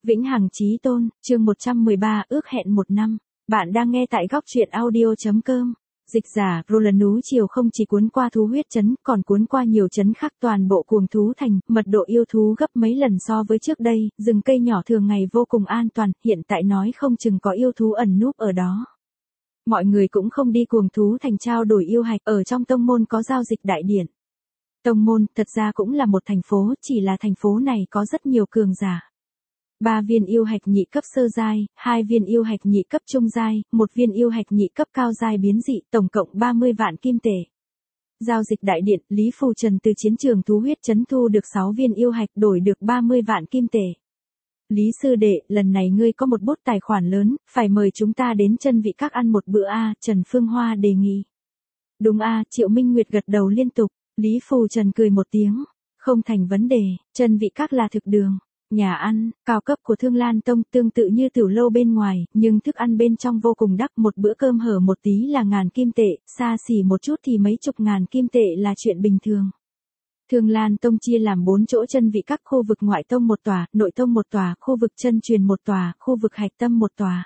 Vĩnh hằng chí tôn, chương 113, ước hẹn 1 năm. Bạn đang nghe tại góc truyện audio.com. Dịch giả, Roland núi chiều không chỉ cuốn qua thú huyết trấn, còn cuốn qua nhiều trấn khác toàn bộ cuồng thú thành, mật độ yêu thú gấp mấy lần so với trước đây, rừng cây nhỏ thường ngày vô cùng an toàn, hiện tại nói không chừng có yêu thú ẩn núp ở đó. Mọi người cũng không đi cuồng thú thành trao đổi yêu hạch, ở trong tông môn có giao dịch đại điển. Tông môn, thật ra cũng là một thành phố, chỉ là thành phố này có rất nhiều cường giả. 3 viên yêu hạch nhị cấp sơ giai, 2 viên yêu hạch nhị cấp trung giai, 1 viên yêu hạch nhị cấp cao giai biến dị, tổng cộng 30 vạn kim tệ. Giao dịch đại điện, Lý Phù Trần từ chiến trường thú huyết trấn thu được 6 viên yêu hạch đổi được 30 vạn kim tệ. Lý sư đệ, lần này ngươi có một bút tài khoản lớn, phải mời chúng ta đến chân vị các ăn một bữa a, Trần Phương Hoa đề nghị. Đúng a, Triệu Minh Nguyệt gật đầu liên tục, Lý Phù Trần cười một tiếng, không thành vấn đề, chân vị các là thực đường. Nhà ăn, cao cấp của Thương Lan Tông tương tự như tiểu lâu bên ngoài, nhưng thức ăn bên trong vô cùng đắt, một bữa cơm hở một tí là ngàn kim tệ, xa xỉ một chút thì mấy chục ngàn kim tệ là chuyện bình thường. Thương Lan Tông chia làm 4 chỗ chân vị các khu vực ngoại tông một tòa, nội tông một tòa, khu vực chân truyền một tòa, khu vực hạch tâm một tòa.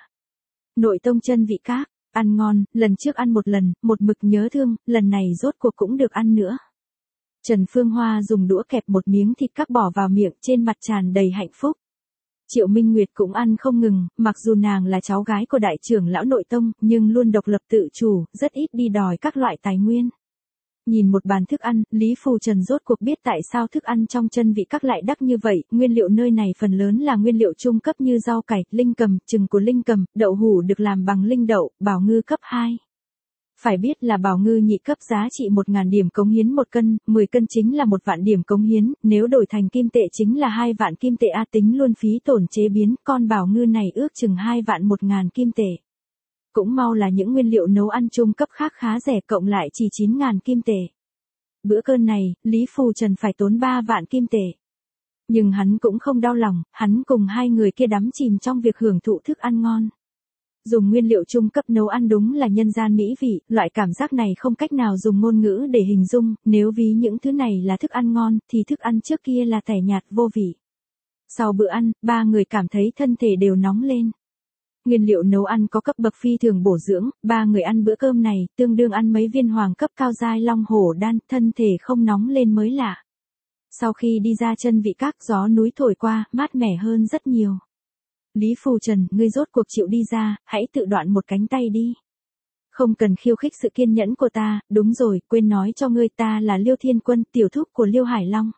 Nội tông chân vị các, ăn ngon, lần trước ăn một lần, một mực nhớ thương, lần này rốt cuộc cũng được ăn nữa. Trần Phương Hoa dùng đũa kẹp một miếng thịt các bỏ vào miệng, trên mặt tràn đầy hạnh phúc. Triệu Minh Nguyệt cũng ăn không ngừng, mặc dù nàng là cháu gái của đại trưởng lão nội tông, nhưng luôn độc lập tự chủ, rất ít đi đòi các loại tài nguyên. Nhìn một bàn thức ăn, Lý Phù Trần rốt cuộc biết tại sao thức ăn trong chân vị các lại đắt như vậy, nguyên liệu nơi này phần lớn là nguyên liệu trung cấp như rau cải, linh cầm, trứng của linh cầm, đậu hủ được làm bằng linh đậu, bảo ngư cấp 2. Phải biết là bảo ngư nhị cấp giá trị 1.000 điểm cống hiến 1 cân, 10 cân chính là 1 vạn điểm cống hiến, nếu đổi thành kim tệ chính là 2 vạn kim tệ a, tính luôn phí tổn chế biến, con bảo ngư này ước chừng 2 vạn 1.000 kim tệ. Cũng mau là những nguyên liệu nấu ăn trung cấp khác khá rẻ, cộng lại chỉ 9.000 kim tệ. Bữa cơm này, Lý Phù Trần phải tốn 3 vạn kim tệ. Nhưng hắn cũng không đau lòng, hắn cùng hai người kia đắm chìm trong việc hưởng thụ thức ăn ngon. Dùng nguyên liệu trung cấp nấu ăn đúng là nhân gian mỹ vị, loại cảm giác này không cách nào dùng ngôn ngữ để hình dung, nếu ví những thứ này là thức ăn ngon, thì thức ăn trước kia là tẻ nhạt vô vị. Sau bữa ăn, 3 người cảm thấy thân thể đều nóng lên. Nguyên liệu nấu ăn có cấp bậc phi thường bổ dưỡng, 3 người ăn bữa cơm này, tương đương ăn mấy viên hoàng cấp cao giai long hổ đan, thân thể không nóng lên mới lạ. Sau khi đi ra chân vị các, gió núi thổi qua, mát mẻ hơn rất nhiều. Lý Phù Trần, ngươi rốt cuộc chịu đi ra, hãy tự đoạn một cánh tay đi. Không cần khiêu khích sự kiên nhẫn của ta, đúng rồi, quên nói cho ngươi, ta là Liêu Thiên Quân, tiểu thúc của Liêu Hải Long.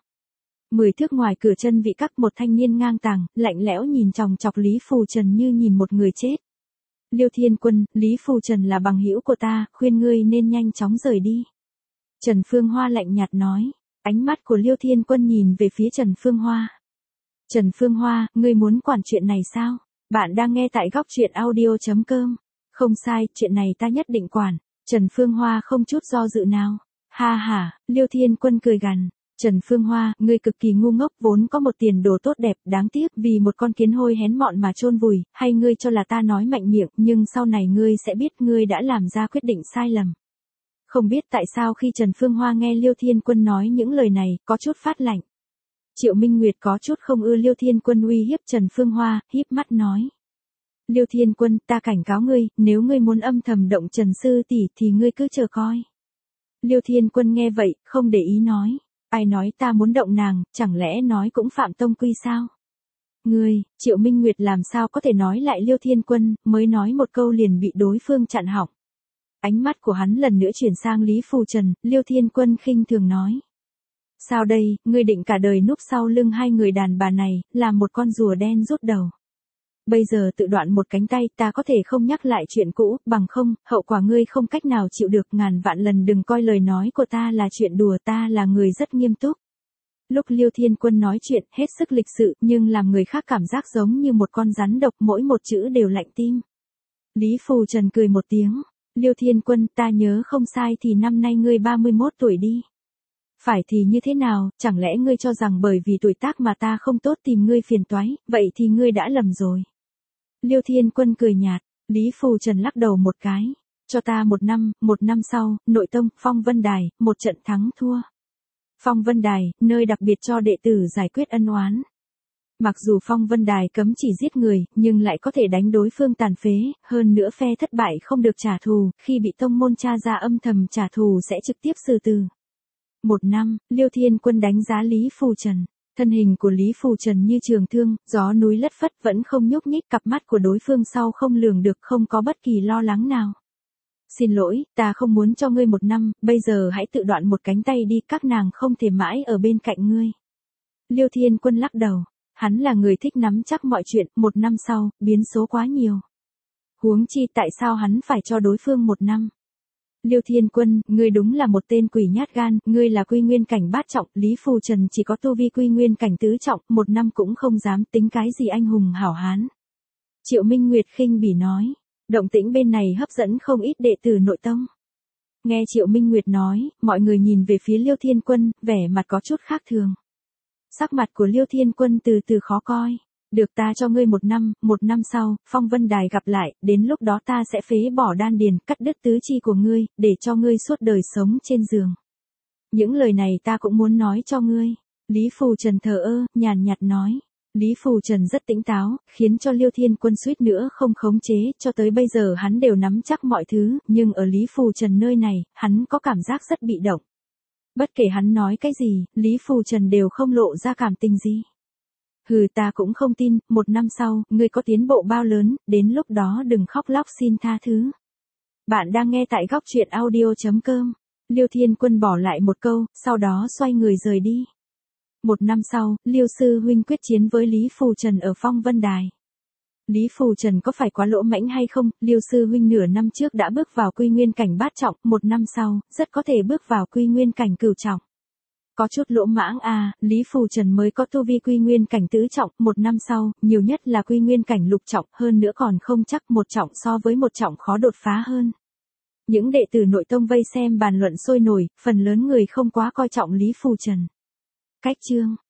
10 thước ngoài cửa chân vị các, một thanh niên ngang tàng, lạnh lẽo nhìn chòng chọc Lý Phù Trần như nhìn một người chết. Liêu Thiên Quân, Lý Phù Trần là bằng hữu của ta, khuyên ngươi nên nhanh chóng rời đi. Trần Phương Hoa lạnh nhạt nói, ánh mắt của Liêu Thiên Quân nhìn về phía Trần Phương Hoa. Trần Phương Hoa, ngươi muốn quản chuyện này sao? Bạn đang nghe tại góc truyện audio.com. Không sai, chuyện này ta nhất định quản. Trần Phương Hoa không chút do dự nào. Ha ha, Liêu Thiên Quân cười gằn. Trần Phương Hoa, ngươi cực kỳ ngu ngốc, vốn có một tiền đồ tốt đẹp, đáng tiếc vì một con kiến hôi hén mọn mà chôn vùi, hay ngươi cho là ta nói mạnh miệng, nhưng sau này ngươi sẽ biết ngươi đã làm ra quyết định sai lầm. Không biết tại sao khi Trần Phương Hoa nghe Liêu Thiên Quân nói những lời này, có chút phát lạnh. Triệu Minh Nguyệt có chút không ưa Liêu Thiên Quân uy hiếp Trần Phương Hoa, híp mắt nói. Liêu Thiên Quân, ta cảnh cáo ngươi, nếu ngươi muốn âm thầm động Trần sư tỷ thì ngươi cứ chờ coi. Liêu Thiên Quân nghe vậy, không để ý nói. Ai nói ta muốn động nàng, chẳng lẽ nói cũng phạm tông quy sao? Ngươi, Triệu Minh Nguyệt làm sao có thể nói lại Liêu Thiên Quân, mới nói một câu liền bị đối phương chặn họng. Ánh mắt của hắn lần nữa chuyển sang Lý Phù Trần, Liêu Thiên Quân khinh thường nói. Sao đây, ngươi định cả đời núp sau lưng hai người đàn bà này, làm một con rùa đen rút đầu. Bây giờ tự đoạn một cánh tay, ta có thể không nhắc lại chuyện cũ, bằng không, hậu quả ngươi không cách nào chịu được, ngàn vạn lần đừng coi lời nói của ta là chuyện đùa, ta là người rất nghiêm túc. Lúc Liêu Thiên Quân nói chuyện, hết sức lịch sự, nhưng làm người khác cảm giác giống như một con rắn độc, mỗi một chữ đều lạnh tim. Lý Phù Trần cười một tiếng, Liêu Thiên Quân, ta nhớ không sai thì năm nay ngươi 31 tuổi đi. Phải thì như thế nào, chẳng lẽ ngươi cho rằng bởi vì tuổi tác mà ta không tốt tìm ngươi phiền toái, vậy thì ngươi đã lầm rồi. Liêu Thiên Quân cười nhạt, Lý Phù Trần lắc đầu một cái, cho ta 1 năm sau, nội tông, Phong Vân Đài, một trận thắng thua. Phong Vân Đài, nơi đặc biệt cho đệ tử giải quyết ân oán. Mặc dù Phong Vân Đài cấm chỉ giết người, nhưng lại có thể đánh đối phương tàn phế, hơn nữa phe thất bại không được trả thù, khi bị tông môn tra ra âm thầm trả thù sẽ trực tiếp xử tử. 1 năm, Liêu Thiên Quân đánh giá Lý Phù Trần. Thân hình của Lý Phù Trần như trường thương, gió núi lất phất vẫn không nhúc nhích, cặp mắt của đối phương sau không lường được, không có bất kỳ lo lắng nào. Xin lỗi, ta không muốn cho ngươi 1 năm, bây giờ hãy tự đoạn một cánh tay đi, các nàng không thể mãi ở bên cạnh ngươi. Liêu Thiên Quân lắc đầu. Hắn là người thích nắm chắc mọi chuyện, 1 năm sau, biến số quá nhiều. Huống chi tại sao hắn phải cho đối phương 1 năm? Liêu Thiên Quân, ngươi đúng là một tên quỷ nhát gan, ngươi là quy nguyên cảnh bát trọng, Lý Phù Trần chỉ có tu vi quy nguyên cảnh tứ trọng, 1 năm cũng không dám tính cái gì anh hùng hảo hán. Triệu Minh Nguyệt khinh bỉ nói, động tĩnh bên này hấp dẫn không ít đệ tử nội tông. Nghe Triệu Minh Nguyệt nói, mọi người nhìn về phía Liêu Thiên Quân, vẻ mặt có chút khác thường. Sắc mặt của Liêu Thiên Quân từ từ khó coi. Được, ta cho ngươi 1 năm, 1 năm sau, Phong Vân Đài gặp lại, đến lúc đó ta sẽ phế bỏ đan điền, cắt đứt tứ chi của ngươi, để cho ngươi suốt đời sống trên giường. Những lời này ta cũng muốn nói cho ngươi. Lý Phù Trần thờ ơ, nhàn nhạt nói. Lý Phù Trần rất tỉnh táo, khiến cho Liêu Thiên Quân suýt nữa không khống chế, cho tới bây giờ hắn đều nắm chắc mọi thứ, nhưng ở Lý Phù Trần nơi này, hắn có cảm giác rất bị động. Bất kể hắn nói cái gì, Lý Phù Trần đều không lộ ra cảm tình gì. Hừ, ta cũng không tin, 1 năm sau, ngươi có tiến bộ bao lớn, đến lúc đó đừng khóc lóc xin tha thứ. Bạn đang nghe tại Góc Truyện Audio.com. Liêu Thiên Quân bỏ lại một câu, sau đó xoay người rời đi. 1 năm sau, Liêu sư huynh quyết chiến với Lý Phù Trần ở Phong Vân Đài. Lý Phù Trần có phải quá lỗ mãnh hay không? Liêu sư huynh nửa năm trước đã bước vào quy nguyên cảnh bát trọng, 1 năm sau, rất có thể bước vào quy nguyên cảnh cửu trọng. Có chút lỗ mãng à, Lý Phù Trần mới có tu vi quy nguyên cảnh tứ trọng, 1 năm sau, nhiều nhất là quy nguyên cảnh lục trọng, hơn nữa còn không chắc 1 trọng so với 1 trọng khó đột phá hơn. Những đệ tử nội tông vây xem bàn luận sôi nổi, phần lớn người không quá coi trọng Lý Phù Trần. Cách chương